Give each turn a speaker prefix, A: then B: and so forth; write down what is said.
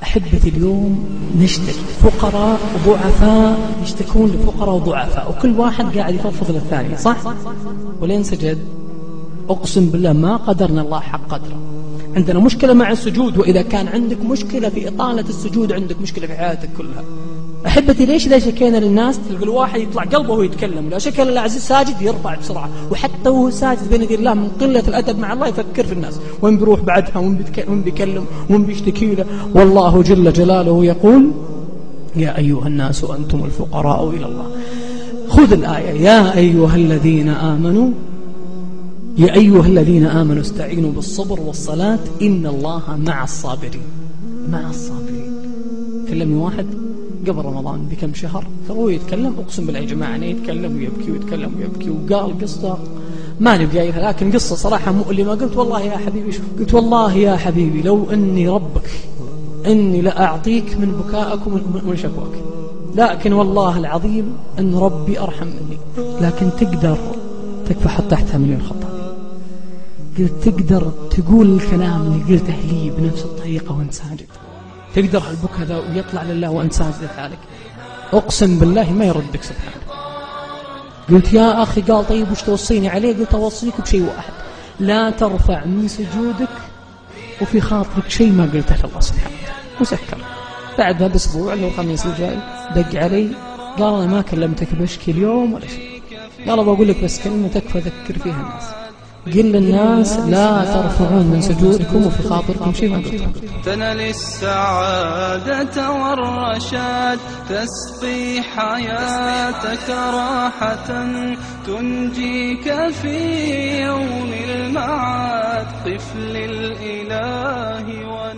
A: أحبتي اليوم نشتكي فقراء وضعفاء يشتكون لفقراء وضعفاء، وكل واحد قاعد يفضفض للثاني، صح؟ ولين سجد أقسم بالله ما قدرنا الله حق قدره. عندنا مشكلة مع السجود، وإذا كان عندك مشكلة في إطالة السجود عندك مشكلة في حياتك كلها. أحبتي ليش إذا شكينا للناس تلقى الواحد يطلع قلبه وهو يتكلم، لا شكل العزيز ساجد يرفع بسرعة، وحتى وهو ساجد بين يدي الله من قلة الأدب مع الله يفكر في الناس وين بيروح بعدها وين بيكلم وين بيشتكي له. والله جل جلاله يقول يا أيها الناس أنتم الفقراء إلى الله. خذ الآية يا أيها الذين آمنوا، يا أيها الذين آمنوا استعينوا بالصبر والصلاة إن الله مع الصابرين. مع الصابرين. كلمني واحد قبل رمضان بكم شهر هو يتكلم، أقسم بالله يا جماعة أنا يتكلم ويبكي ويتكلم ويبكي، وقال قصة ما نبي قايلها لكن قصة صراحة مؤلمة. قلت والله يا حبيبي، قلت والله يا حبيبي لو أني ربك إني لأعطيك من بكائك ومن شكواك، لكن والله العظيم أن ربي أرحم مني. لكن تقدر تكفى حط تحتها مليون خطأ. قلت تقدر تقول الكلام اللي قلته لي بنفس الطريقة وانت ساجد، تقدر البكاء ذا ويطلع لله وانت ساجد لحالك، أقسم بالله ما يردك سبحانه. قلت يا أخي، قال طيب وش توصيني عليه؟ قلت أوصيك بشيء واحد، لا ترفع من سجودك وفي خاطرك شيء ما قلته لله سبحانه وسكر. بعدها بأسبوع اللي هو الخميس الجاي دق علي قال أنا ما كلمتك بشكي اليوم ولا شيء، قال بقول لك بس كلمة تكفى ذكر فيها الناس، قل للناس لا ترفعون من سجودكم وفي خاطركم شيء ما قلتم.
B: تنال السعادة والرشاد، تسقي حياتك راحة، تنجيك في يوم المعاد. قف للإله